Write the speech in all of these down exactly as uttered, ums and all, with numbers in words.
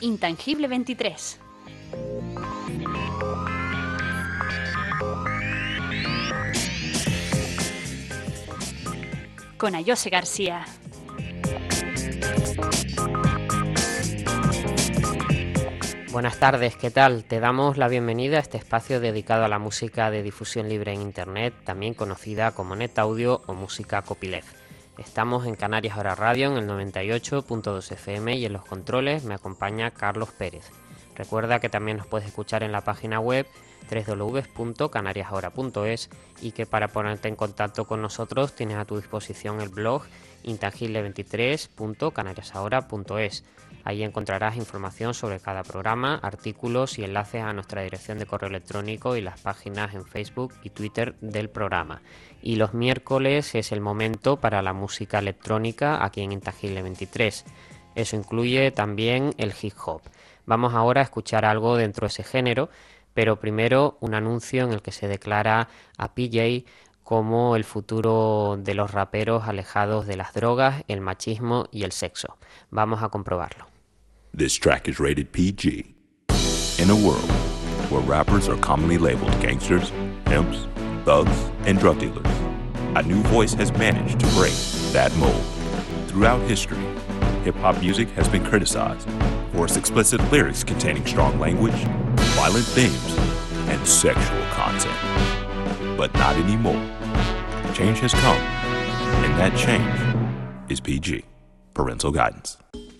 Intangible veintitrés. Con Ayose García. Buenas tardes, ¿qué tal? Te damos la bienvenida a este espacio dedicado a la música de difusión libre en Internet, también conocida como Net Audio o música copyleft. Estamos en Canarias Ahora Radio en el noventa y ocho punto dos F M y en los controles me acompaña Carlos Pérez. Recuerda que también nos puedes escuchar en la página web doble u doble u doble u punto canarias ahora punto es y que para ponerte en contacto con nosotros tienes a tu disposición el blog intangible veintitrés punto canarias ahora punto es. Ahí encontrarás información sobre cada programa, artículos y enlaces a nuestra dirección de correo electrónico y las páginas en Facebook y Twitter del programa. Y los miércoles es el momento para la música electrónica aquí en Intangible veintitrés. Eso incluye también el hip hop. Vamos ahora a escuchar algo dentro de ese género, pero primero un anuncio en el que se declara a P J como el futuro de los raperos alejados de las drogas, el machismo y el sexo. Vamos a comprobarlo. This track is rated P G. In a world where rappers are commonly labeled gangsters, pimps, thugs, and drug dealers, a new voice has managed to break that mold. Throughout history, hip-hop music has been criticized for its explicit lyrics containing strong language, violent themes, and sexual content. But not anymore. Change has come, and that change is P G. Parental guidance.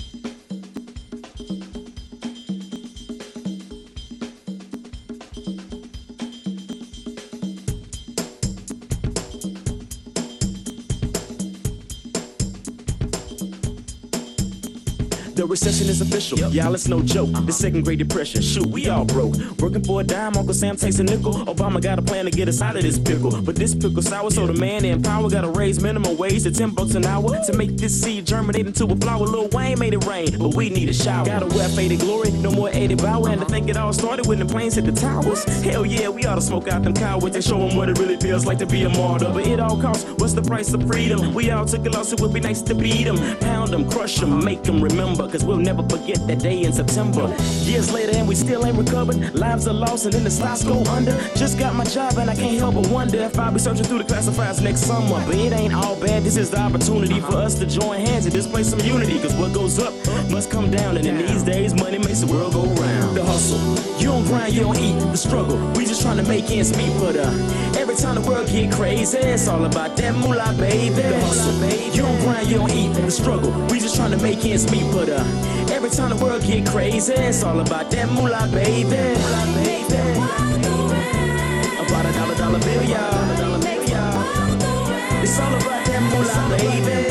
The recession is official, yep. Y'all, it's no joke. Uh-huh. The second Great Depression, shoot, we all broke. Working for a dime, Uncle Sam takes a nickel. Obama got a plan to get us out of this pickle. But this pickle sour, so the man in power gotta raise minimum wage to ten bucks an hour to make this seed germinate into a flower. Lil Wayne made it rain, but we need a shower. Gotta wear faded glory, no more Eddie Bauer. And I think it all started when the planes hit the towers. Hell yeah, we ought to smoke out them cowards and show them what it really feels like to be a martyr. But it all costs, what's the price of freedom? We all took a loss, it would be nice to beat them. Pound them, crush them, make them remember, cause we'll never forget that day in September. Years later and we still ain't recovered. Lives are lost and then the stocks go under. Just got my job and I can't help but wonder if I'll be searching through the classifieds next summer. But it ain't all bad, this is the opportunity for us to join hands and display some unity. Cause what goes up must come down, and in these days money makes the world go round. The hustle, you don't grind, you don't eat. The struggle, we just trying to make ends meet. But uh, every time the world get crazy, it's all about that moolah, baby. The hustle, you don't grind, you don't eat. The struggle, we just trying to make ends meet. But uh, every time the world get crazy, it's all about that moolah, baby. Moolah, baby. About a dollar, dollar bill, y'all. Dollar bill, y'all. It's all about that moolah, baby.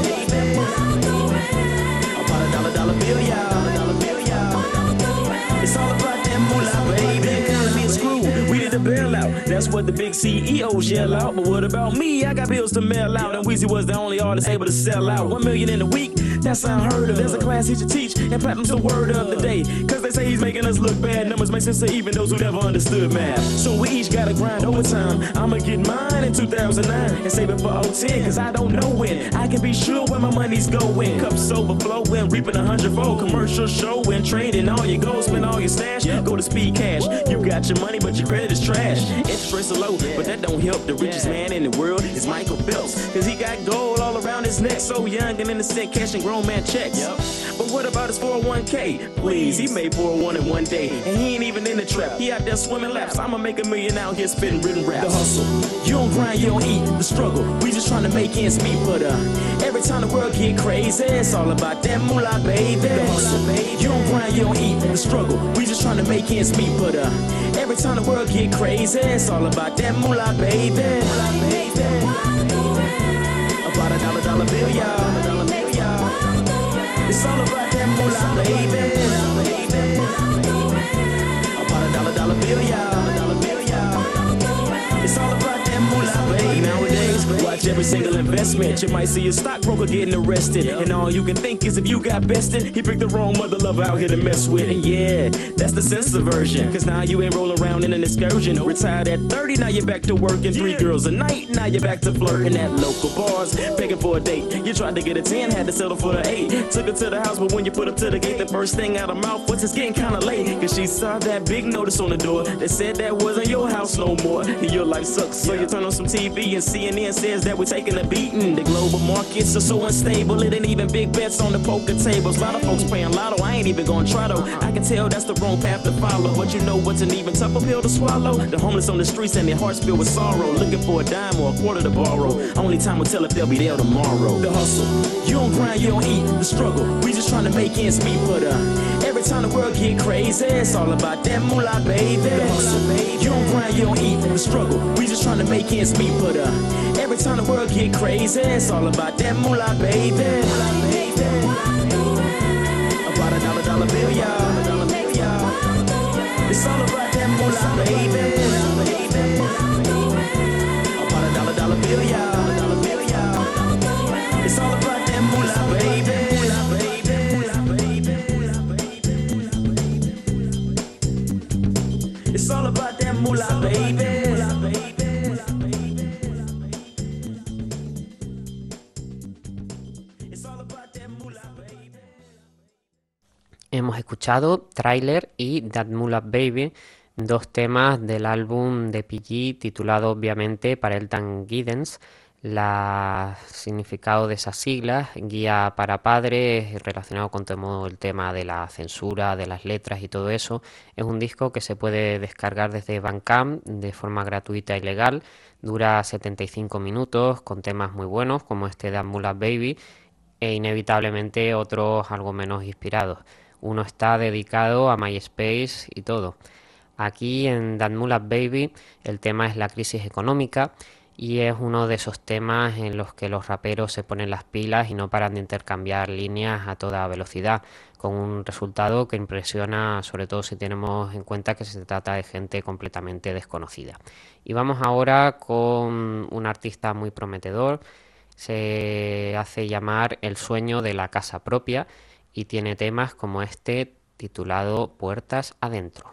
About a dollar, dollar bill, y'all. Dollar bill, y'all. It's all about that moolah, baby. The economy is screwed. We need to bail out. That's what the big C E Os yell out. But what about me? I got bills to mail out, and Weezy was the only artist able to sell out one million in a week. That's unheard of. There's a class he should teach, and platinum's the word of the day. Cause they say he's making us look bad. Numbers make sense to even those who never understood math. So we each gotta grind overtime. I'ma get mine in two thousand nine and save it for oh ten. Cause I don't know when. I can be sure where my money's going. Cups overflowing, reaping a hundredfold. Commercial showing, trading all your gold, spend all your stash. Go to Speed Cash. You got your money, but your credit is trash. Interest rates are low, but that don't help. The richest man in the world is Michael Phelps. Cause he got gold all around his neck. So young and innocent, cashing grown man checks. Yep. But what about his four oh one K? Please, he made four oh one in one day, and he ain't even in the trap. He out there swimming laps. I'ma make a million out here spitting written raps. The hustle, you don't grind, you don't eat. The struggle, we just trying to make ends meet. But uh, every time the world get crazy, it's all about that moolah, baby. The hustle, you don't grind, you don't eat. The struggle, we just trying to make ends meet. But uh, every time the world get crazy, it's all about that moolah, baby. Moolah, baby. About a dollar, dollar bill, y'all. Dollar bill, y'all. It's all about that moolah, baby. About a dollar, dollar bill, y'all. Dollar bill, y'all. It's all about that moolah, baby. Nowadays, why watch every single investment. You might see a stockbroker getting arrested, and all you can think is if you got bested, he picked the wrong mother lover out here to mess with. And yeah, that's the sensitive version, cause now you ain't rolling around in an excursion. Retired at thirty, now you're back to working. Three girls a night, now you're back to flirting at local bars, begging for a date. You tried to get a ten, had to settle for the eight. Took her to the house, but when you put her to the gate, the first thing out of mouth was it's getting kinda late. Cause she saw that big notice on the door that said that wasn't your house no more. Your life sucks, so you turn on some T V and C N N says that we're taking a beating. The global markets are so unstable, it ain't even big bets on the poker tables. A lot of folks playing lotto, I ain't even gonna try though. I can tell that's the wrong path to follow, but you know what's an even tougher pill to swallow? The homeless on the streets and their hearts filled with sorrow, looking for a dime or a quarter to borrow. Only time will tell if they'll be there tomorrow. The hustle, you don't grind, you don't eat. The struggle, we just trying to make ends meet. But uh, every time the world get crazy, it's all about that moolah, baby. The hustle, you don't grind, you don't eat. The struggle, we just trying to make ends meet. But uh, every time the world get crazy, it's all about that moolah, baby. About a dollar, dollar bill, y'all. Dollar bill, y'all. It's all about that moolah, baby. About a dollar, dollar bill, y'all. Dollar bill, y'all. It's all about that moolah, baby. It's all about that moolah, baby. Hemos escuchado Trailer y That Moolah Baby, dos temas del álbum de P G titulado obviamente para Elton Giddens. El significado de esas siglas, Guía para Padres, relacionado con todo el tema de la censura, de las letras y todo eso. Es un disco que se puede descargar desde Bandcamp de forma gratuita y legal. Dura setenta y cinco minutos con temas muy buenos como este That Moolah Baby e inevitablemente otros algo menos inspirados. Uno está dedicado a MySpace y todo. Aquí en That Moolah Baby el tema es la crisis económica y es uno de esos temas en los que los raperos se ponen las pilas y no paran de intercambiar líneas a toda velocidad, con un resultado que impresiona, sobre todo si tenemos en cuenta que se trata de gente completamente desconocida. Y vamos ahora con un artista muy prometedor, se hace llamar El Sueño de la Casa Propia y tiene temas como este titulado Puertas Adentro.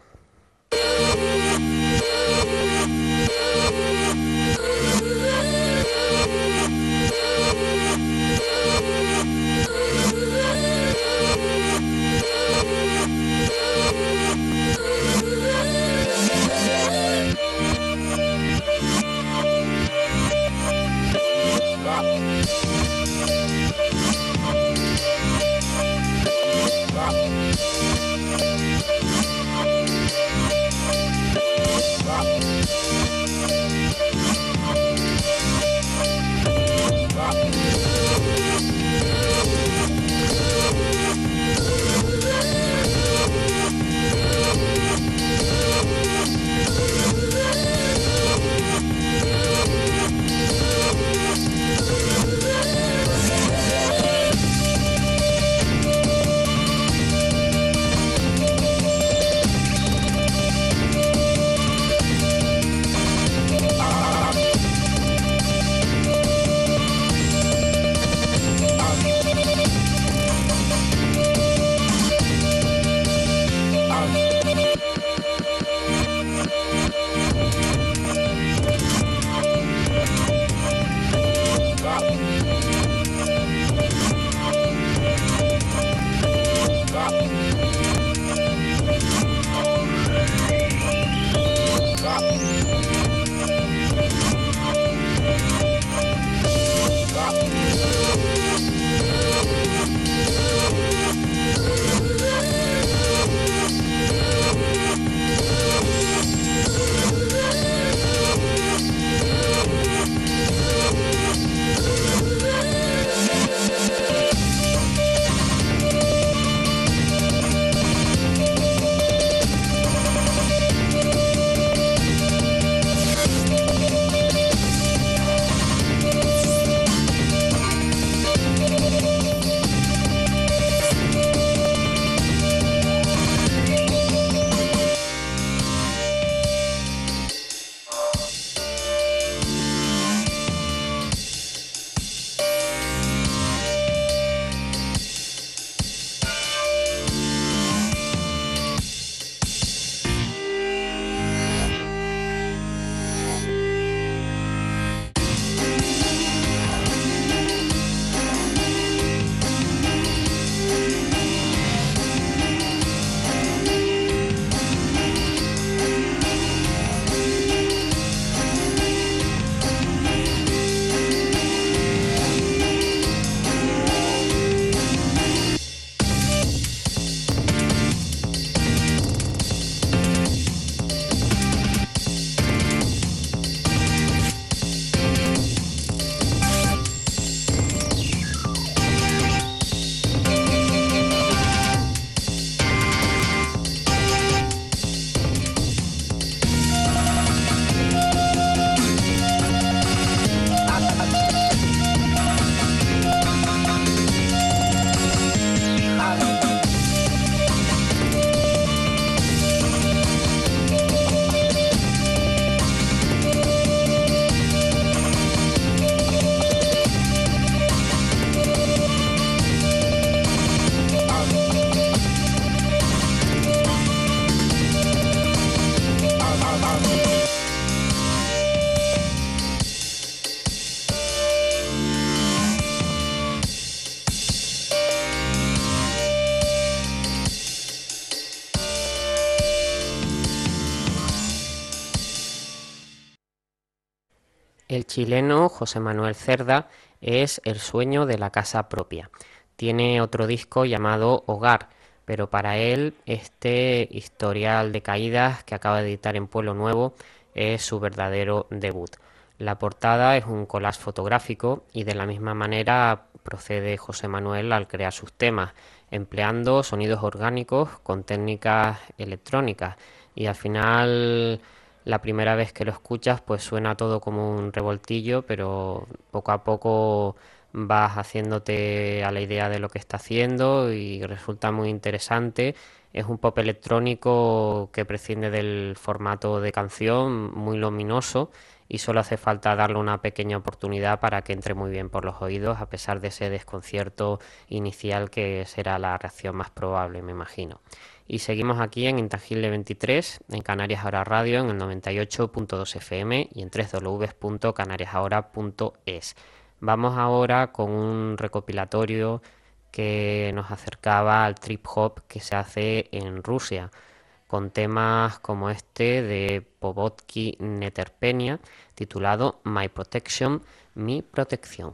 El chileno José Manuel Cerda es el sueño de la casa propia. Tiene otro disco llamado Hogar, pero para él este historial de caídas que acaba de editar en Pueblo Nuevo es su verdadero debut. La portada es un collage fotográfico y de la misma manera procede José Manuel al crear sus temas, empleando sonidos orgánicos con técnicas electrónicas, y al final la primera vez que lo escuchas pues suena todo como un revoltillo, pero poco a poco vas haciéndote a la idea de lo que está haciendo y resulta muy interesante. Es un pop electrónico que prescinde del formato de canción, muy luminoso, y solo hace falta darle una pequeña oportunidad para que entre muy bien por los oídos, a pesar de ese desconcierto inicial que será la reacción más probable, me imagino. Y seguimos aquí en Intangible veintitrés, en Canarias Ahora Radio, en el noventa y ocho punto dos F M y en doble u doble u doble u punto canarias ahora punto es. Vamos ahora con un recopilatorio que nos acercaba al trip hop que se hace en Rusia, con temas como este de Povodky Neterpenia, titulado My Protection, Mi Protección.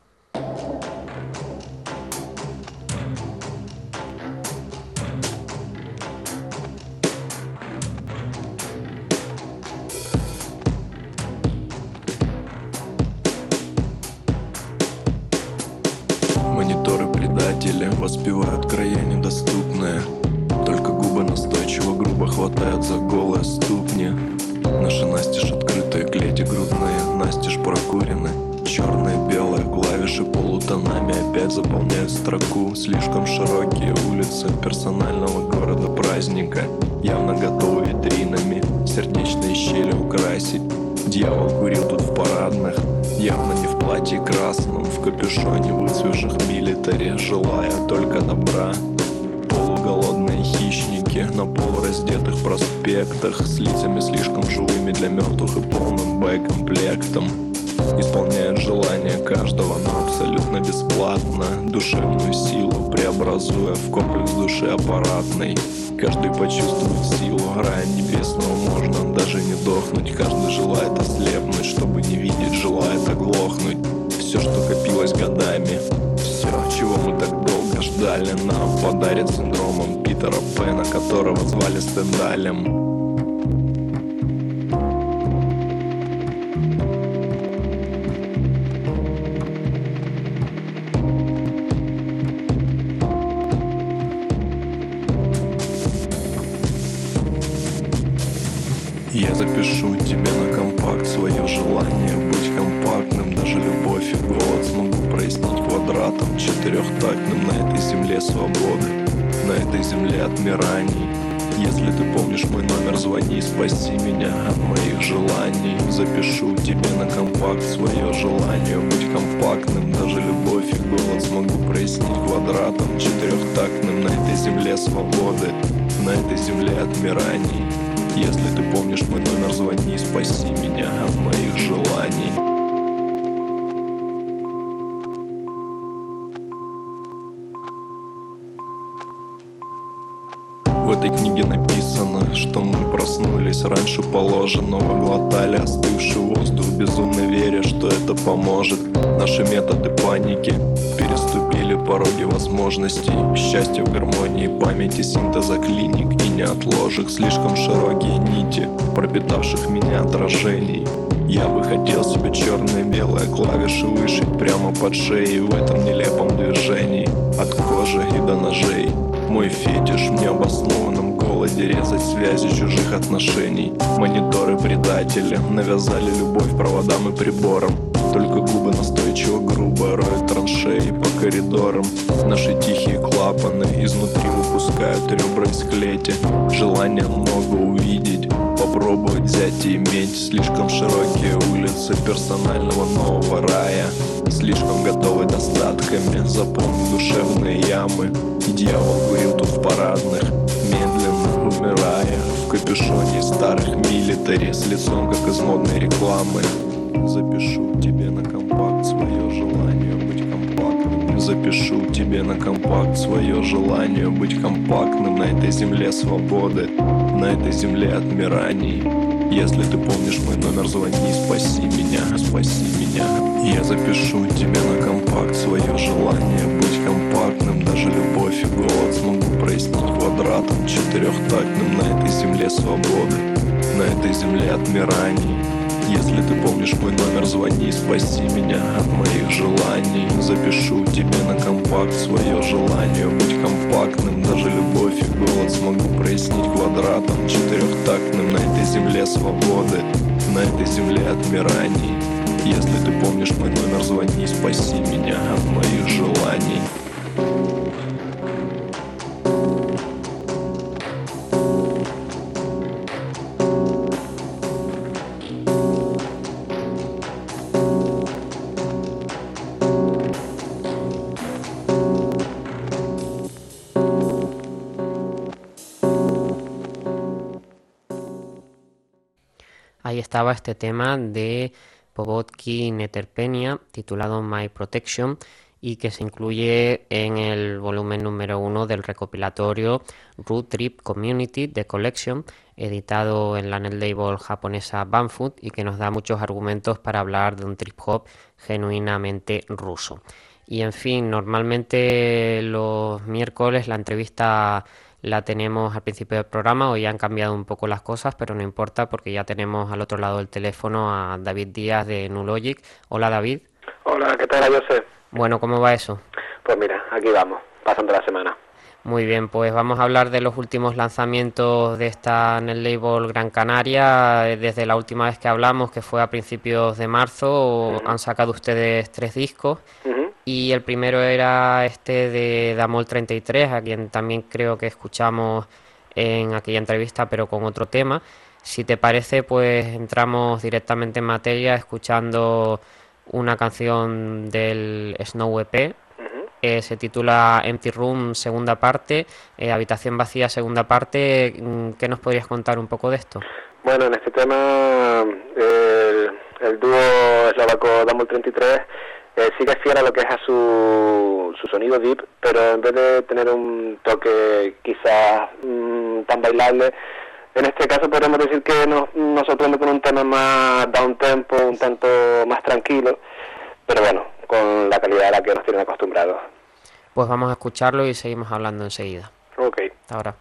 Мониторы предатели воспевают края недоступные. Только губы настойчиво грубо хватают за голые ступни. Наши настежь открытые клети грудные, настежь прокурены. Черные, белые клавиши полутонами опять заполняют строку. Слишком широкие улицы персонального города праздника, явно готовы витринами сердечные щели украсить. Дьявол курил тут в парадных, явно не в платье красном, в капюшоне выцвевших милитари, желая только добра. Полуголодные хищники на полураздетых проспектах, с лицами слишком живыми для мертвых и полным боекомплектом, исполняют желания каждого, но абсолютно бесплатно, душевную силу преобразуя в комплекс души аппаратной. Каждый почувствует силу рая небесного, можно даже не дохнуть. Каждый желает ослепнуть, чтобы не видеть, желает оглохнуть. Все, что копилось годами, все, чего мы так долго ждали, нам подарит синдромом Питера Пэна, которого звали Стендалем. Я запишу тебе на компакт свое желание быть компактным. Даже любовь и голод смогу прояснить квадратом четырехтактным. На этой земле свободы, на этой земле отмираний. Если ты помнишь мой номер, звони, спаси меня от моих желаний. Запишу тебе на компакт свое желание быть компактным. Даже любовь и голод смогу прояснить квадратом четырехтактным. На этой земле свободы, на этой земле отмираний. Если ты помнишь мой номер, звони, спаси меня от моих желаний. В этой книге написано, что мы проснулись раньше положенного, глотали остывший воздух, безумно веря, что это поможет. Наши методы паники переступили пороги возможностей. Счастье в гармонии памяти, синтеза клиник и неотложек. Слишком широкие нити, пропитавших меня отражений. Я бы хотел себе черно-белые клавиши вышить прямо под шеей в этом нелепом движении. От кожи и до ножей. Мой фетиш в необоснованном голоде резать связи чужих отношений. Мониторы предатели навязали любовь проводам и приборам. Только губы настойчиво грубо роют траншеи по коридорам. Наши тихие клапаны изнутри выпускают ребра из клети. Желание много увидеть, попробовать взять и иметь. Слишком широкие улицы персонального нового рая. Слишком готовы достатками заполнить душевные ямы. И дьявол курил тут в парадных, медленно умирая в капюшоне старых милитари, с лицом как из модной рекламы. Запишу тебе на компакт свое желание быть компактным. Запишу тебе на компакт свое желание быть компактным. На этой земле свободы, на этой земле отмираний. Если ты помнишь мой номер, звони, спаси меня, спаси меня. Я запишу тебе на компакт свое желание быть компактным. Даже любовь и голод смогу прояснить квадратом четырехтактным. На этой земле свободы, на этой земле отмираний. Если ты помнишь мой номер, звони, спаси меня от моих желаний. Запишу тебе на компакт свое желание быть компактным. Даже любовь и голод смогу прояснить квадратом четырехтактным. На этой земле свободы, на этой земле отмираний. Если ты помнишь мой номер, звони, спаси меня от моих желаний. Ahí estaba este tema de Povotki Neterpenia, titulado My Protection, y que se incluye en el volumen número uno del recopilatorio Root Trip Community The Collection, editado en la net label japonesa Banfoot, y que nos da muchos argumentos para hablar de un trip hop genuinamente ruso. Y en fin, normalmente los miércoles la entrevista la tenemos al principio del programa. Hoy han cambiado un poco las cosas, pero no importa porque ya tenemos al otro lado del teléfono a David Díaz de Nulogic. Hola, David. Hola, ¿qué tal, José? Bueno, ¿cómo va eso? Pues mira, aquí vamos, pasando la semana. Muy bien, pues vamos a hablar de los últimos lanzamientos de esta net label Gran Canaria. Desde la última vez que hablamos, que fue a principios de marzo, uh-huh. han sacado ustedes tres discos. Uh-huh. Y el primero era este de Damol treinta y tres, a quien también creo que escuchamos en aquella entrevista, pero con otro tema. Si te parece, pues entramos directamente en materia escuchando una canción del Snow E P. Uh-huh. eh, se titula Empty Room, segunda parte, eh, Habitación Vacía, segunda parte. ¿Qué nos podrías contar un poco de esto? Bueno, en este tema el, el dúo eslovaco Damol treinta y tres Eh, sí que es fiel a lo que es a su, su sonido deep, pero en vez de tener un toque quizás mmm, tan bailable, en este caso podríamos decir que nos, nos sorprende con un tema más down tempo, un tanto más tranquilo, pero bueno, con la calidad a la que nos tienen acostumbrados. Pues vamos a escucharlo y seguimos hablando enseguida. Ok. Hasta ahora.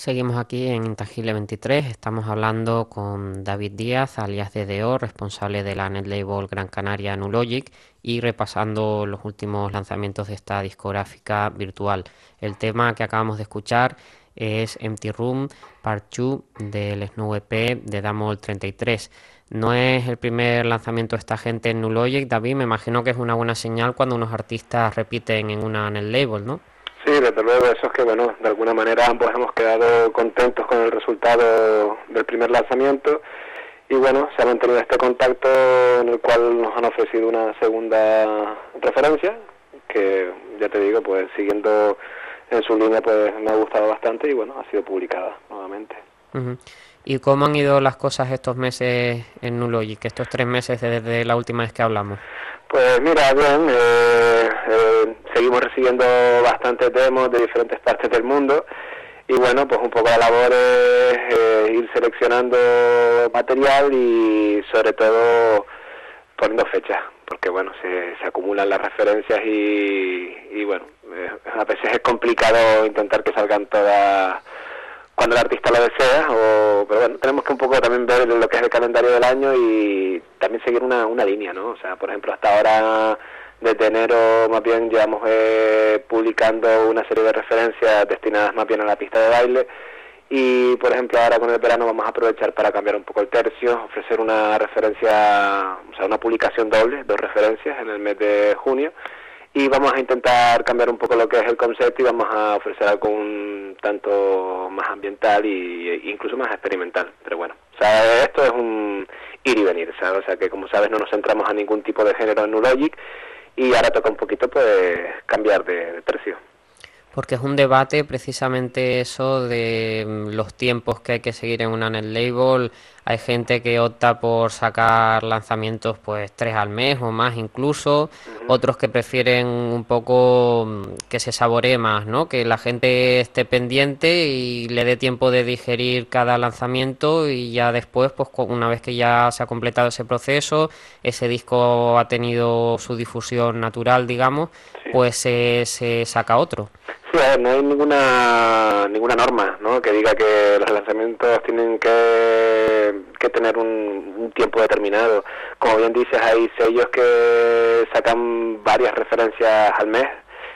Seguimos aquí en Intangible veintitrés, estamos hablando con David Díaz, alias D D O, responsable de la netlabel Gran Canaria Nulogic, y repasando los últimos lanzamientos de esta discográfica virtual. El tema que acabamos de escuchar es Empty Room Part dos del Snow E P de Damol treinta y tres. No es el primer lanzamiento de esta gente en Nulogic, David, me imagino que es una buena señal cuando unos artistas repiten en una netlabel, ¿no? Sí, desde luego, eso es que, bueno, de alguna manera ambos hemos quedado contentos con el resultado del primer lanzamiento y, bueno, se ha mantenido este contacto en el cual nos han ofrecido una segunda referencia que, ya te digo, pues siguiendo en su línea, pues me ha gustado bastante y, bueno, ha sido publicada nuevamente. Uh-huh. ¿Y cómo han ido las cosas estos meses en Nulogic, estos tres meses desde la última vez que hablamos? Pues mira, bien, eh, eh, seguimos recibiendo bastantes demos de diferentes partes del mundo y bueno, pues un poco la labor es eh, ir seleccionando material y sobre todo poniendo fechas, porque bueno, se, se acumulan las referencias y, y bueno, eh, a veces es complicado intentar que salgan todas cuando el artista lo desea, o, pero bueno, tenemos que un poco también ver lo que es el calendario del año y también seguir una, una línea, ¿no? O sea, por ejemplo, hasta ahora, desde enero, más bien llevamos eh, publicando una serie de referencias destinadas más bien a la pista de baile y, por ejemplo, ahora con el verano vamos a aprovechar para cambiar un poco el tercio, ofrecer una referencia, o sea, una publicación doble, dos referencias en el mes de junio. Y vamos a intentar cambiar un poco lo que es el concepto y vamos a ofrecer algo un tanto más ambiental y, e incluso más experimental. Pero bueno, o sea, esto es un ir y venir, ¿sabes? O sea, que como sabes no nos centramos a ningún tipo de género en Nulogic y ahora toca un poquito pues cambiar de, de tercio. Porque es un debate precisamente eso de los tiempos que hay que seguir en una netlabel. Hay gente que opta por sacar lanzamientos pues tres al mes o más incluso, uh-huh. Otros que prefieren un poco que se saboree más, ¿no? Que la gente esté pendiente y le dé tiempo de digerir cada lanzamiento y ya después, pues una vez que ya se ha completado ese proceso, ese disco ha tenido su difusión natural, digamos, sí. Pues se, se saca otro. Sí, a ver, no hay ninguna ninguna norma, ¿no?, que diga que los lanzamientos tienen que, que tener un, un tiempo determinado. Como bien dices, hay sellos que sacan varias referencias al mes,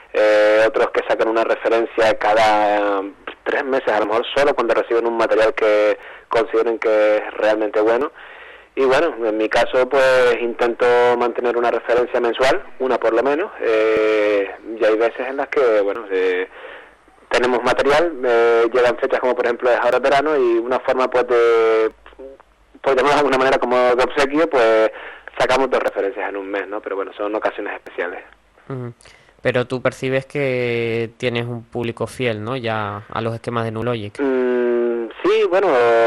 eh, otros que sacan una referencia cada tres meses, a lo mejor solo cuando reciben un material que consideren que es realmente bueno. Y bueno, en mi caso pues intento mantener una referencia mensual, una por lo menos, eh, y hay veces en las que, bueno, eh, tenemos material, eh, llegan fechas como por ejemplo es ahora verano y una forma pues de, por llamarlo de alguna manera como de obsequio, pues sacamos dos referencias en un mes, ¿no? Pero bueno, son ocasiones especiales. Uh-huh. Pero tú percibes que tienes un público fiel, ¿no?, ya a los esquemas de Nulogic. Mm, sí, bueno,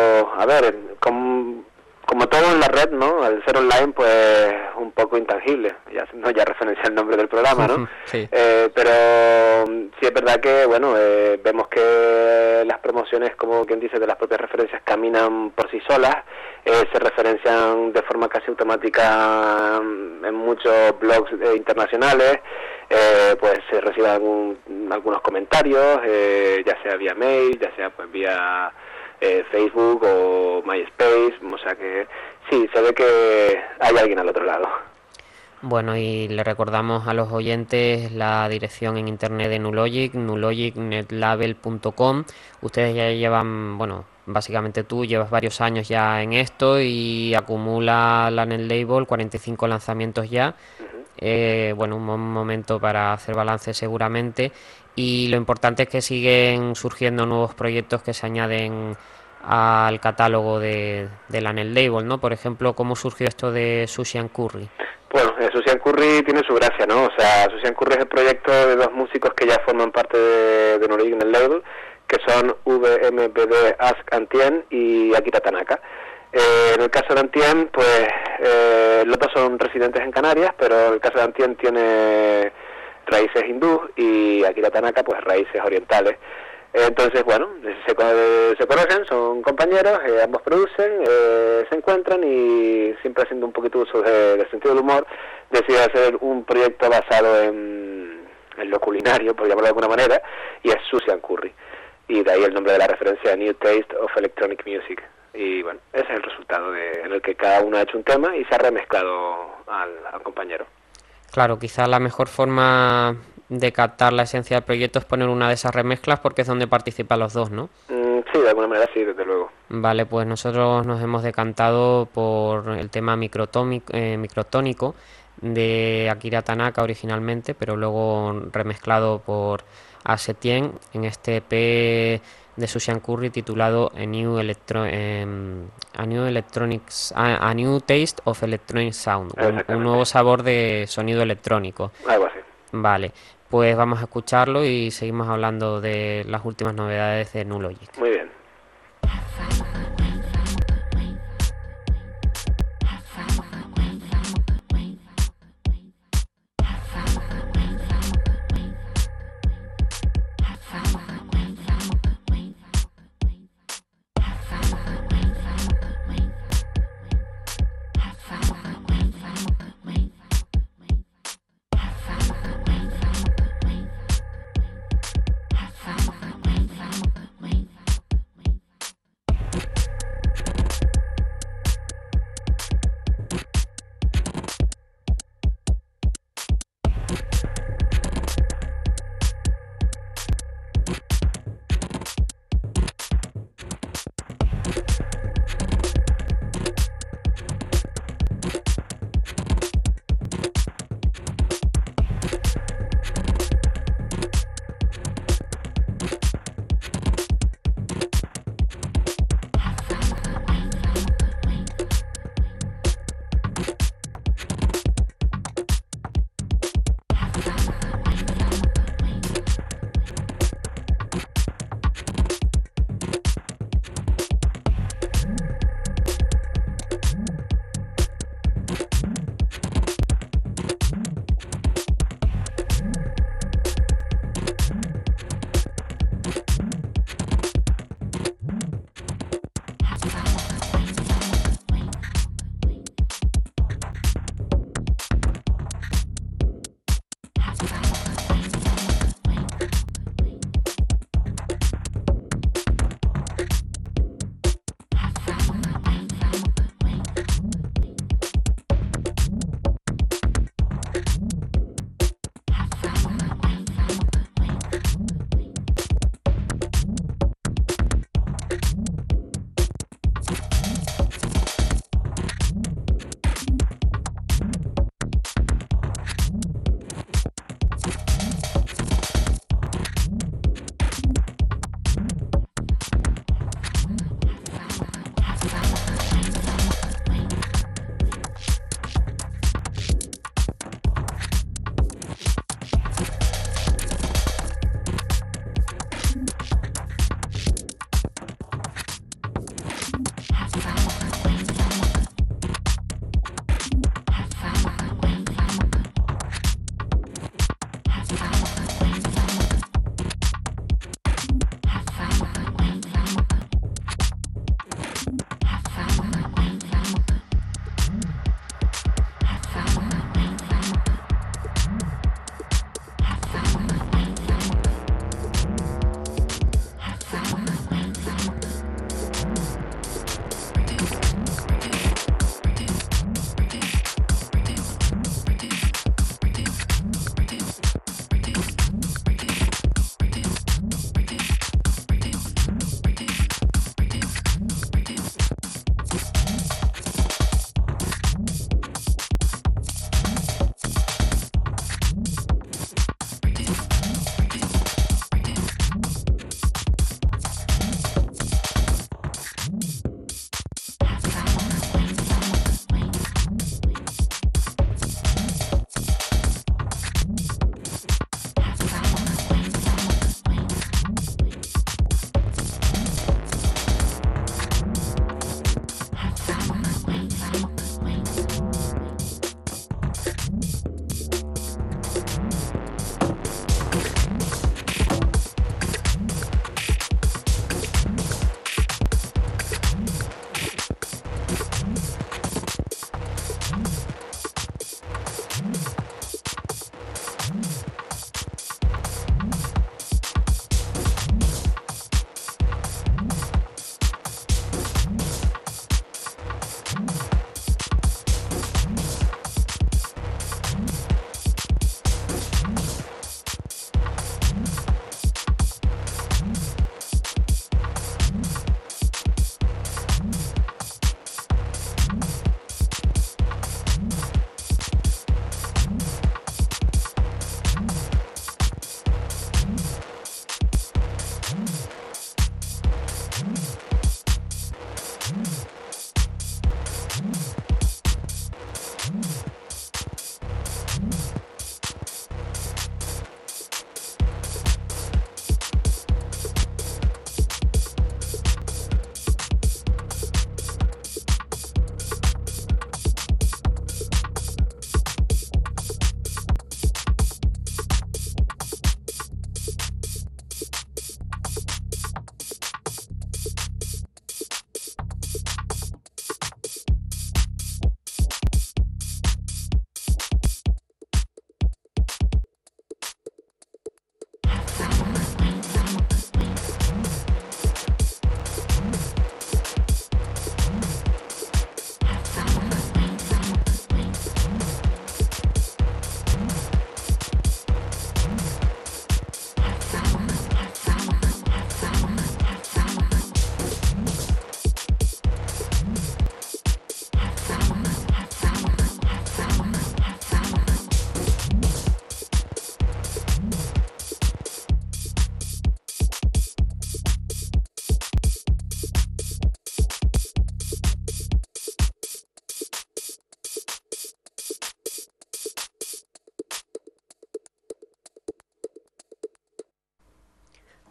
a ver, como... Como todo en la red, ¿no?, al ser online, pues un poco intangible, ya no ya referencia el nombre del programa, ¿no? Sí. Eh, pero sí es verdad que, bueno, eh, vemos que las promociones, como quien dice, de las propias referencias caminan por sí solas, eh, se referencian de forma casi automática en muchos blogs eh, internacionales, eh, pues se reciben algún, algunos comentarios, eh, ya sea vía mail, ya sea pues vía... Eh, Facebook o MySpace, o sea que sí, se ve que hay alguien al otro lado. Bueno, y le recordamos a los oyentes la dirección en internet de Nulogic, nulogic netlabel punto com. Ustedes ya llevan, bueno, básicamente tú llevas varios años ya en esto y acumula la netlabel cuarenta y cinco lanzamientos ya. Uh-huh. Eh, bueno, un momento para hacer balance seguramente. Y lo importante es que siguen surgiendo nuevos proyectos que se añaden al catálogo de, de la netlabel, ¿no? Por ejemplo, ¿cómo surgió esto de Sushi and Curry? Bueno, eh, Sushi and Curry tiene su gracia, ¿no? O sea, Sushi and Curry es el proyecto de dos músicos que ya forman parte de, de Nulogic Netlabel, que son V M B D, Ask Antien y Akira Tanaka. Eh, en el caso de Antien, pues eh, los dos son residentes en Canarias, pero en el caso de Antien tiene raíces hindú y Akira Tanaka pues raíces orientales. Eh, entonces, bueno, se, se conocen, son compañeros, eh, ambos producen, eh, se encuentran y siempre haciendo un poquito uso de, del sentido del humor, deciden hacer un proyecto basado en, en lo culinario, por llamarlo de alguna manera, y es Sushi and Curry. y de ahí el nombre de la referencia, New Taste of Electronic Music. Y bueno, ese es el resultado de, en el que cada uno ha hecho un tema y se ha remezclado al, al compañero. Claro, quizás la mejor forma de captar la esencia del proyecto es poner una de esas remezclas porque es donde participan los dos, ¿no? Mm, sí, de alguna manera sí, desde luego. Vale, pues nosotros nos hemos decantado por el tema microtómico, eh, microtónico de Akira Tanaka originalmente, pero luego remezclado por Asetien en este E P de Sushan Curry titulado A New, Electro, eh, A New Electronics, A, A New Taste of Electronic Sound, un, un nuevo sabor de sonido electrónico. Algo así. Vale, pues vamos a escucharlo y seguimos hablando de las últimas novedades de Nulogic. Muy bien.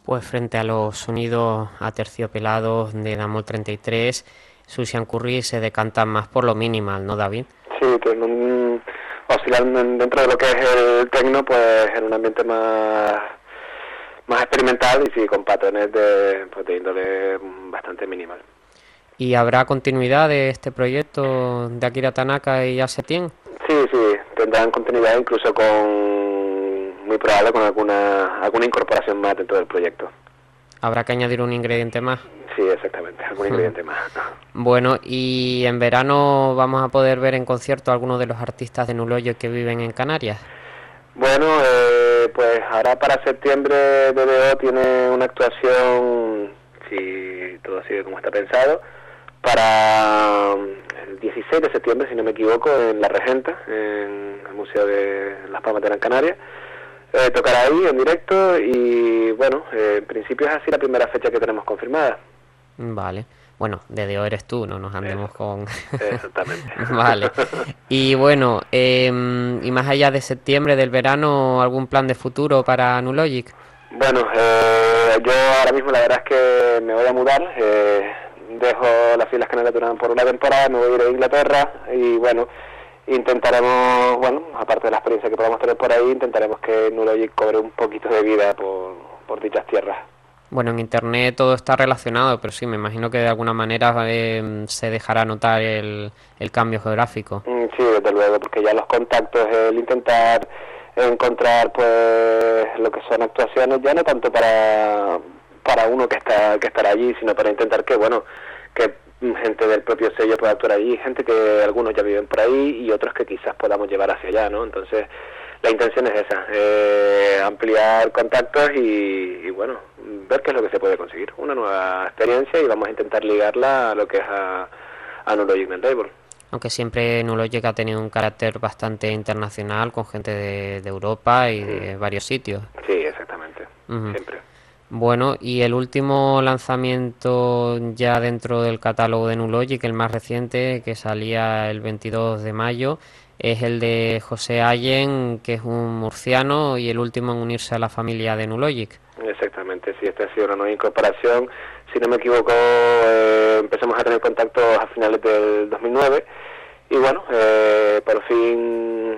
Pues frente a los sonidos aterciopelados de Damol treinta y tres, Susan Curry se decantan más por lo minimal, ¿no, David? Sí, que en un, oscilando dentro de lo que es el techno, pues en un ambiente más más experimental y sí, con patrones de, pues, de índole bastante minimal. ¿Y habrá continuidad de este proyecto de Akira Tanaka y Asetien? Sí, sí, tendrán continuidad incluso con, muy probable, con alguna alguna incorporación más dentro del proyecto. ¿Habrá que añadir un ingrediente más? Sí, exactamente, algún ingrediente más. Bueno, y en verano vamos a poder ver en concierto a algunos de los artistas de Nuloyo que viven en Canarias. Bueno, eh, pues ahora para septiembre B B O tiene una actuación, si todo sigue como está pensado, para el dieciséis de septiembre, si no me equivoco, en La Regenta, en el Museo de Las Palmas de Gran Canaria. Eh, tocará ahí en directo y bueno, eh, en principio es así la primera fecha que tenemos confirmada. Vale. Bueno, de D O eres tú, no nos andemos Eso. con... Exactamente. Vale. Y bueno, eh, y más allá de septiembre, del verano, ¿algún plan de futuro para Nulogic? Bueno, eh, yo ahora mismo la verdad es que me voy a mudar, eh, dejo las Islas Canarias durante por una temporada, me voy a ir a Inglaterra y bueno, intentaremos, bueno, aparte de la experiencia que podamos tener por ahí, intentaremos que Nulogic cobre un poquito de vida por, por dichas tierras. Bueno, en internet todo está relacionado, pero sí, me imagino que de alguna manera eh, se dejará notar el, el cambio geográfico. Mm, sí, desde luego, porque ya los contactos, el intentar encontrar pues lo que son actuaciones, ya no tanto para para uno que está que estará allí, sino para intentar que, bueno, que gente del propio sello pueda actuar allí, gente que algunos ya viven por ahí y otros que quizás podamos llevar hacia allá, ¿no? Entonces, la intención es esa, eh, ampliar contactos y, y, bueno, ver qué es lo que se puede conseguir. Una nueva experiencia y vamos a intentar ligarla a lo que es a, a Nulogic Net Label. Aunque siempre Nulogic ha tenido un carácter bastante internacional, con gente de, de Europa y de varios sitios. Sí, exactamente, uh-huh. Siempre. Bueno, y el último lanzamiento ya dentro del catálogo de Nulogic, el más reciente, que salía el veintidós de mayo, es el de José Allen, que es un murciano y el último en unirse a la familia de Nulogic. Exactamente, sí, esta ha sido una nueva incorporación. Si no me equivoco, eh, empezamos a tener contactos a finales del dos mil nueve y bueno, eh, por fin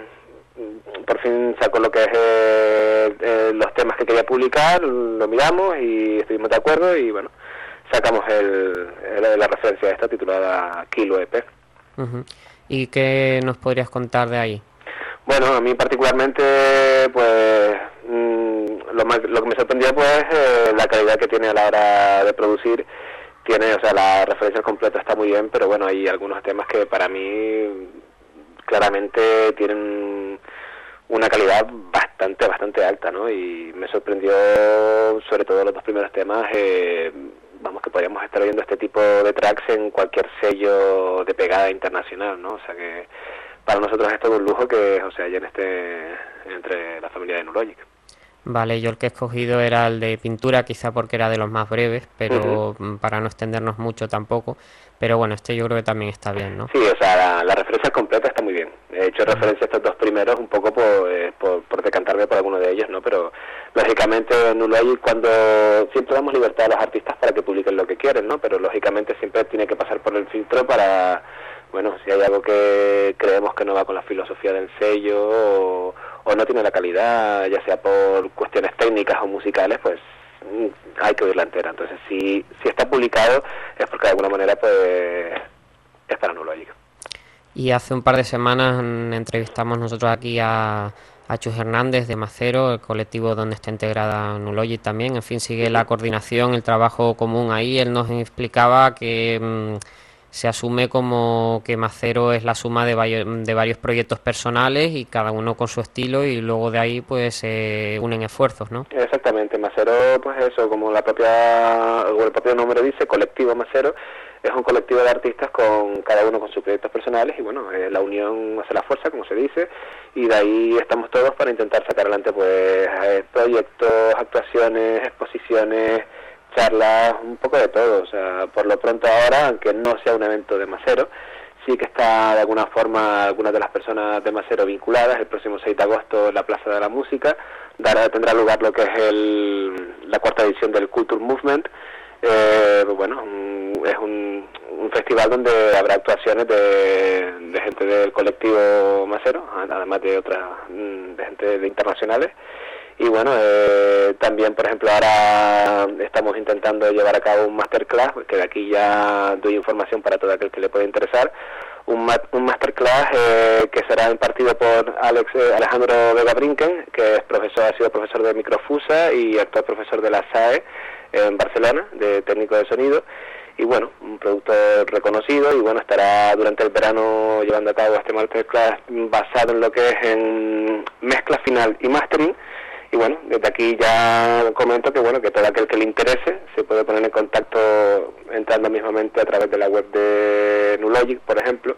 por fin sacó lo que es eh, eh, los temas que quería publicar, lo miramos y estuvimos de acuerdo y bueno, sacamos el, el la referencia esta titulada Kilo E P. Uh-huh. ¿Y qué nos podrías contar de ahí? Bueno, a mí particularmente, pues mmm, lo, más, lo que me sorprendió pues eh, la calidad que tiene a la hora de producir. Tiene, o sea, la referencia completa está muy bien, pero bueno, hay algunos temas que para mí claramente tienen una calidad bastante, bastante alta, ¿no? Y me sorprendió sobre todo los dos primeros temas, eh, vamos, que podríamos estar oyendo este tipo de tracks en cualquier sello de pegada internacional, ¿no? O sea que para nosotros es todo un lujo que, o sea, ya en este, entre la familia de Nulogic. Vale, yo el que he escogido era el de pintura, quizá porque era de los más breves, pero uh-huh. para no extendernos mucho tampoco. Pero bueno, este yo creo que también está bien, ¿no? Sí, o sea, la, la referencia completa está muy bien. He hecho uh-huh. referencia a estos dos primeros un poco por, eh, por, por decantarme por alguno de ellos, ¿no? Pero lógicamente en Nulogic, cuando siempre damos libertad a los artistas para que publiquen lo que quieren, ¿no? Pero lógicamente siempre tiene que pasar por el filtro para, bueno, si hay algo que creemos que no va con la filosofía del sello o, o no tiene la calidad, ya sea por cuestiones técnicas o musicales, pues hay que oírla entera. Entonces, si si está publicado es porque de alguna manera pues es para Nulogic. Y hace un par de semanas entrevistamos nosotros aquí a, a Chus Hernández de Macero, el colectivo donde está integrada Nulogic también. En fin, sigue la coordinación, el trabajo común ahí. Él nos explicaba que mmm, se asume como que Macero es la suma de varios, de varios proyectos personales y cada uno con su estilo, y luego de ahí pues se eh, unen esfuerzos, ¿no? Exactamente, Macero, pues eso, como la propia, el propio nombre dice, colectivo Macero, es un colectivo de artistas con cada uno con sus proyectos personales y bueno, eh, la unión hace la fuerza, como se dice, y de ahí estamos todos para intentar sacar adelante pues eh, proyectos, actuaciones, exposiciones, charlas, un poco de todo. O sea, por lo pronto ahora, aunque no sea un evento de Macero, sí que está de alguna forma algunas de las personas de Masero vinculadas. El próximo seis de agosto en la Plaza de la Música dará, tendrá lugar lo que es el, la cuarta edición del Culture Movement. Eh, pues bueno, un, es un, un festival donde habrá actuaciones de, de gente del colectivo Masero, además de otras, de gente de internacionales. Y bueno, eh, también, por ejemplo, ahora estamos intentando llevar a cabo un masterclass, que de aquí ya doy información para todo aquel que le pueda interesar. Un, ma un masterclass eh, que será impartido por Alex, eh, Alejandro Vega Brinken, que es profesor, ha sido profesor de Microfusa y actual profesor de la S A E en Barcelona, de técnico de sonido. Y bueno, un productor reconocido, y bueno, estará durante el verano llevando a cabo este masterclass basado en lo que es en mezcla final y mastering. Y bueno, desde aquí ya comento que bueno, que todo aquel que le interese se puede poner en contacto entrando mismamente a través de la web de Nulogic, por ejemplo,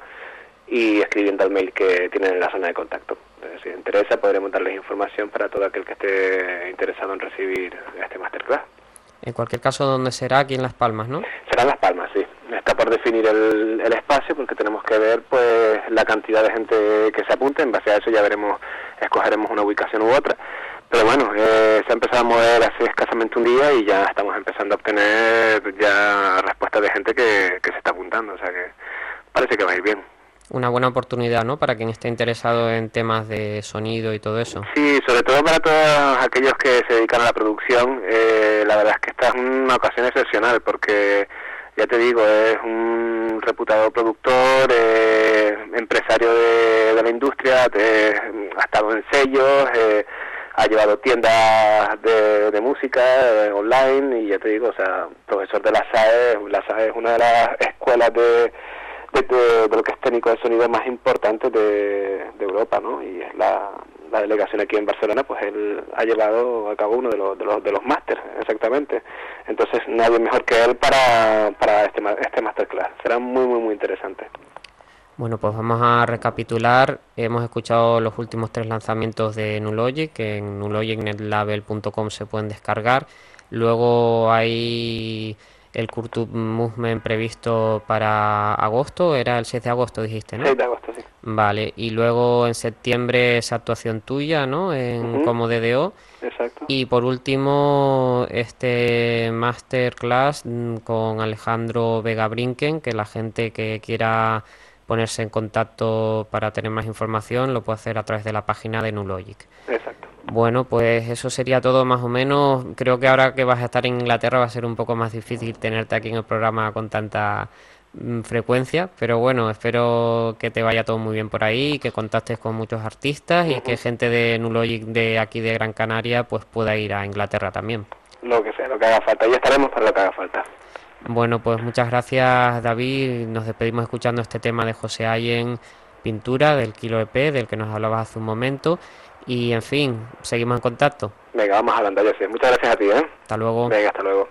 y escribiendo al mail que tienen en la zona de contacto. Entonces, si les interesa, podremos darles información para todo aquel que esté interesado en recibir este masterclass. En cualquier caso, ¿dónde será? Aquí en Las Palmas, ¿no? Será en Las Palmas, sí. Está por definir el, el espacio, porque tenemos que ver pues la cantidad de gente que se apunte. En base a eso ya veremos, escogeremos una ubicación u otra. Pero bueno, eh, se ha empezado a mover hace escasamente un día y ya estamos empezando a obtener ya respuestas de gente que, que se está apuntando, o sea que parece que va a ir bien. Una buena oportunidad, ¿no?, para quien esté interesado en temas de sonido y todo eso. Sí, sobre todo para todos aquellos que se dedican a la producción. Eh, la verdad es que esta es una ocasión excepcional porque, ya te digo, es un reputado productor, eh, empresario de, de la industria, de, ha estado en sellos, eh, ha llevado tiendas de, de música eh, online, y ya te digo, o sea, profesor de la S A E. La S A E es una de las escuelas de, de, de, de lo que es técnico de sonido más importantes de, de Europa, ¿no? Y es la, la delegación aquí en Barcelona, pues él ha llevado a cabo uno de los de los, de los másters, exactamente. Entonces nadie mejor que él para, para este, este masterclass. Será muy, muy, muy interesante. Bueno, pues vamos a recapitular. Hemos escuchado los últimos tres lanzamientos de Nulogic, que en nulogic net label punto com se pueden descargar. Luego hay el Culture Movement previsto para agosto, era el seis de agosto, dijiste, ¿no? seis de agosto, sí. Vale, y luego en septiembre esa actuación tuya, ¿no?, en Uh-huh. como D D O. Exacto. Y por último, este masterclass mm, con Alejandro Vega Brinken, que la gente que quiera ponerse en contacto para tener más información lo puede hacer a través de la página de Nulogic. Exacto. Bueno, pues eso sería todo más o menos. Creo que ahora que vas a estar en Inglaterra va a ser un poco más difícil tenerte aquí en el programa con tanta mm, frecuencia, pero bueno, espero que te vaya todo muy bien por ahí, que contactes con muchos artistas y que gente de Nulogic de aquí de Gran Canaria pues pueda ir a Inglaterra también. Lo que sea, lo que haga falta. Ya estaremos para lo que haga falta. Bueno, pues muchas gracias, David. Nos despedimos escuchando este tema de José Allen, Pintura, del Kilo E P, del que nos hablabas hace un momento. Y, en fin, seguimos en contacto. Venga, vamos hablando, yo sí. Muchas gracias a ti, ¿eh? Hasta luego. Venga, hasta luego.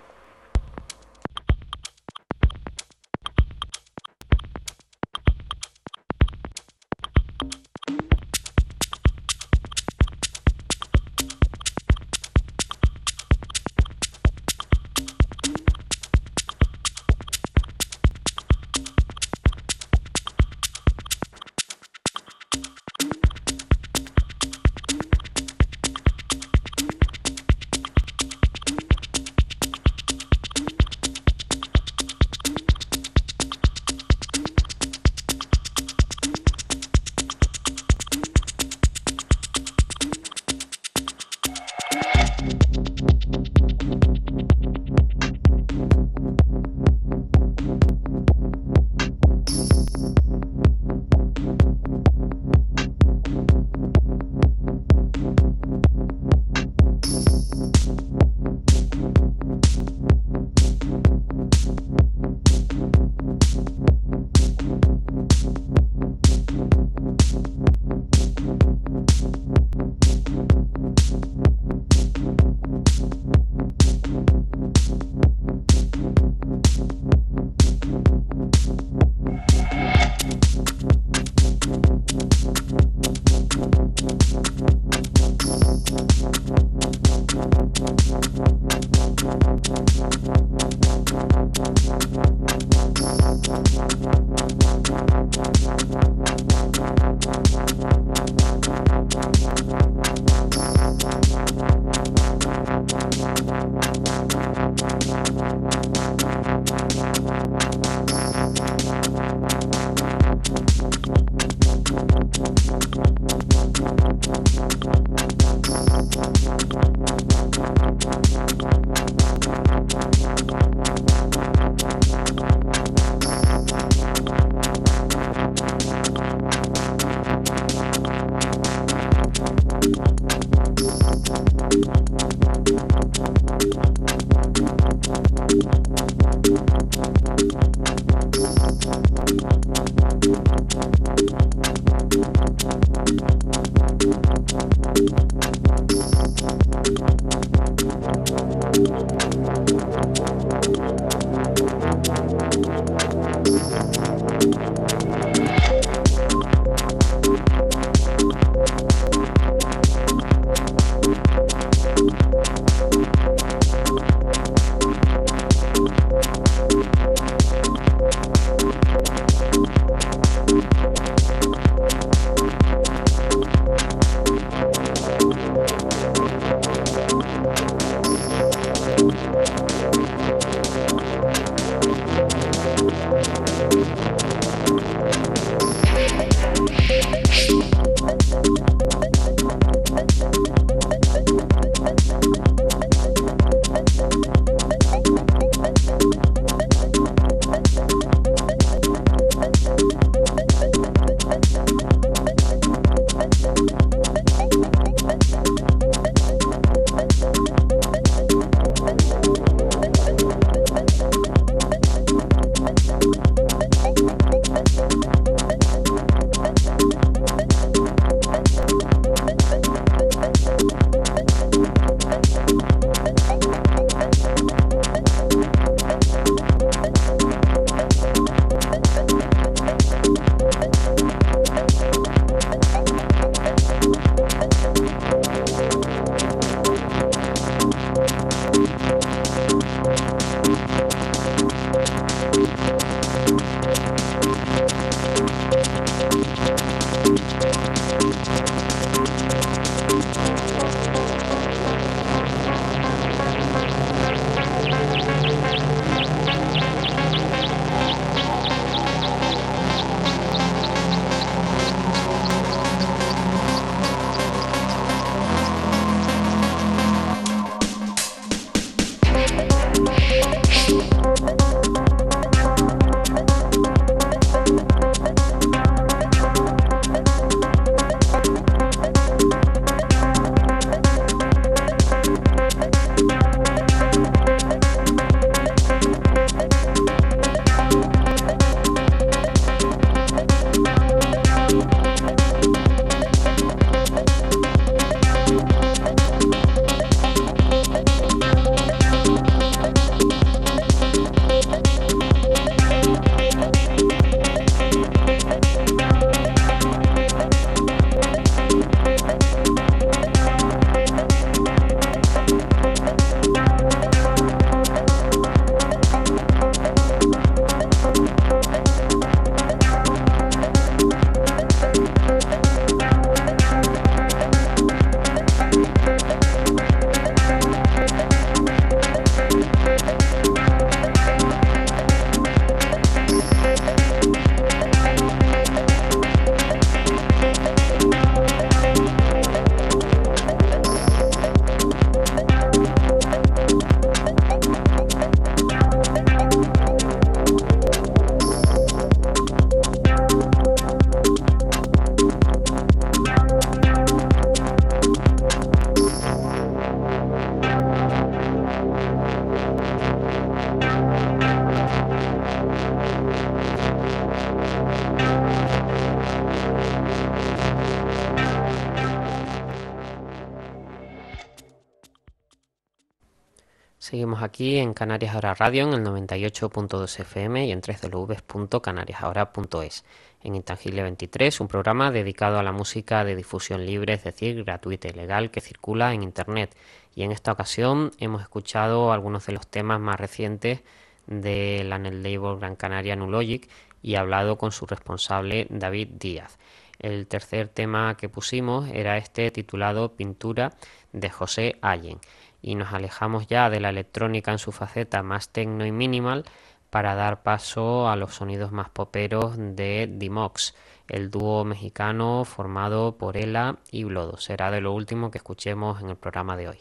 Seguimos aquí en Canarias Ahora Radio en el noventa y ocho punto dos F M y en doble u doble u doble u punto canarias ahora punto es. En Intangible veintitrés, un programa dedicado a la música de difusión libre, es decir, gratuita y legal, que circula en Internet. Y en esta ocasión hemos escuchado algunos de los temas más recientes de la net label Gran Canaria Nulogic y hablado con su responsable David Díaz. El tercer tema que pusimos era este titulado Pintura de José Allen. Y nos alejamos ya de la electrónica en su faceta más techno y minimal para dar paso a los sonidos más poperos de Dimox, el dúo mexicano formado por Ela y Blodo. Será de lo último que escuchemos en el programa de hoy.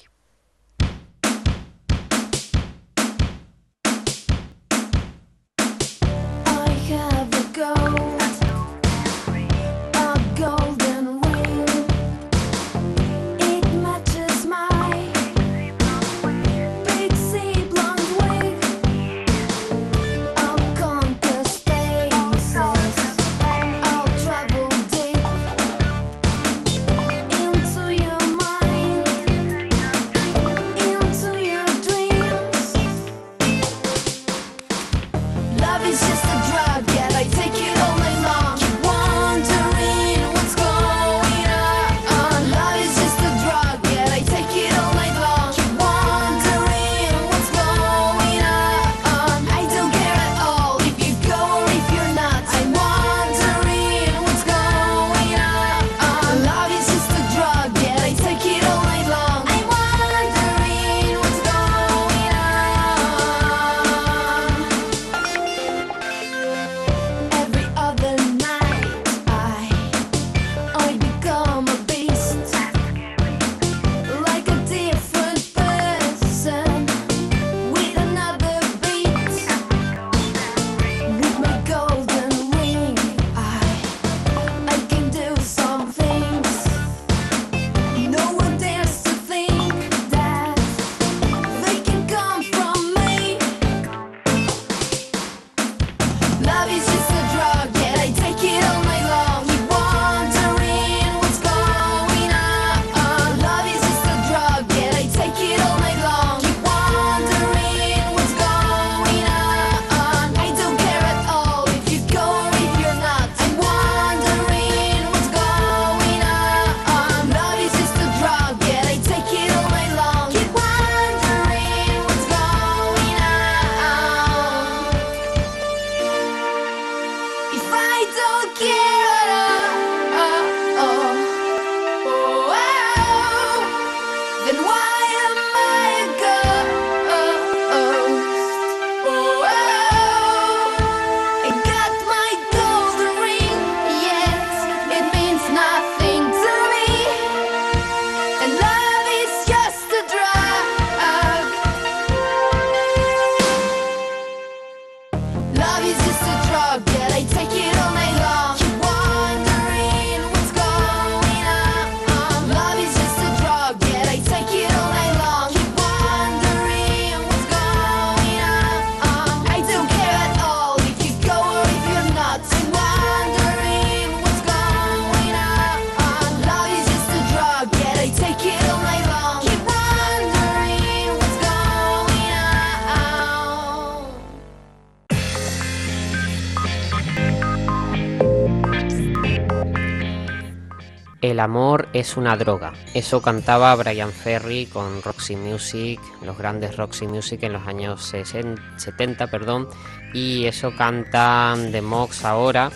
El amor es una droga. Eso cantaba Bryan Ferry con Roxy Music, los grandes Roxy Music en los años setenta, perdón, y eso cantan The Mox ahora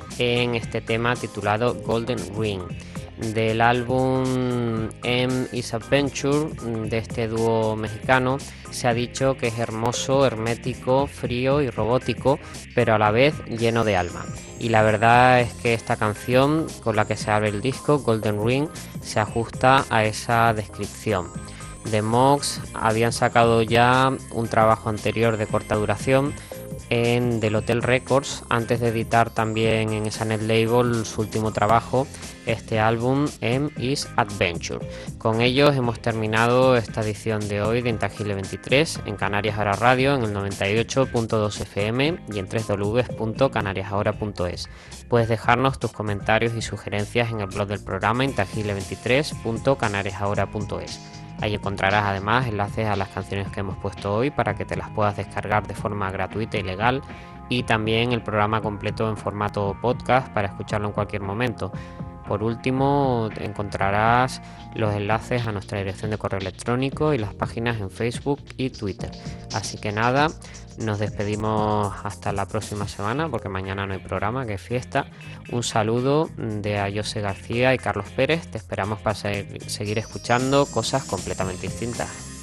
en este tema titulado Golden Ring. Del álbum M is Adventure de este dúo mexicano se ha dicho que es hermoso, hermético, frío y robótico, pero a la vez lleno de alma. Y la verdad es que esta canción con la que se abre el disco, Golden Ring, se ajusta a esa descripción. The Mox habían sacado ya un trabajo anterior de corta duración en Del Hotel Records antes de editar también en esa net label su último trabajo, este álbum M is Adventure. Con ellos hemos terminado esta edición de hoy de Intangible veintitrés en Canarias Ahora Radio en el noventa y ocho punto dos F M y en doble u doble u doble u punto canarias ahora punto es. Puedes dejarnos tus comentarios y sugerencias en el blog del programa intangible veintitrés punto canarias ahora punto es. Ahí encontrarás además enlaces a las canciones que hemos puesto hoy para que te las puedas descargar de forma gratuita y legal, y también el programa completo en formato podcast para escucharlo en cualquier momento. Por último, encontrarás los enlaces a nuestra dirección de correo electrónico y las páginas en Facebook y Twitter. Así que nada, nos despedimos hasta la próxima semana, porque mañana no hay programa, que es fiesta. Un saludo de a José García y Carlos Pérez. Te esperamos para seguir escuchando cosas completamente distintas.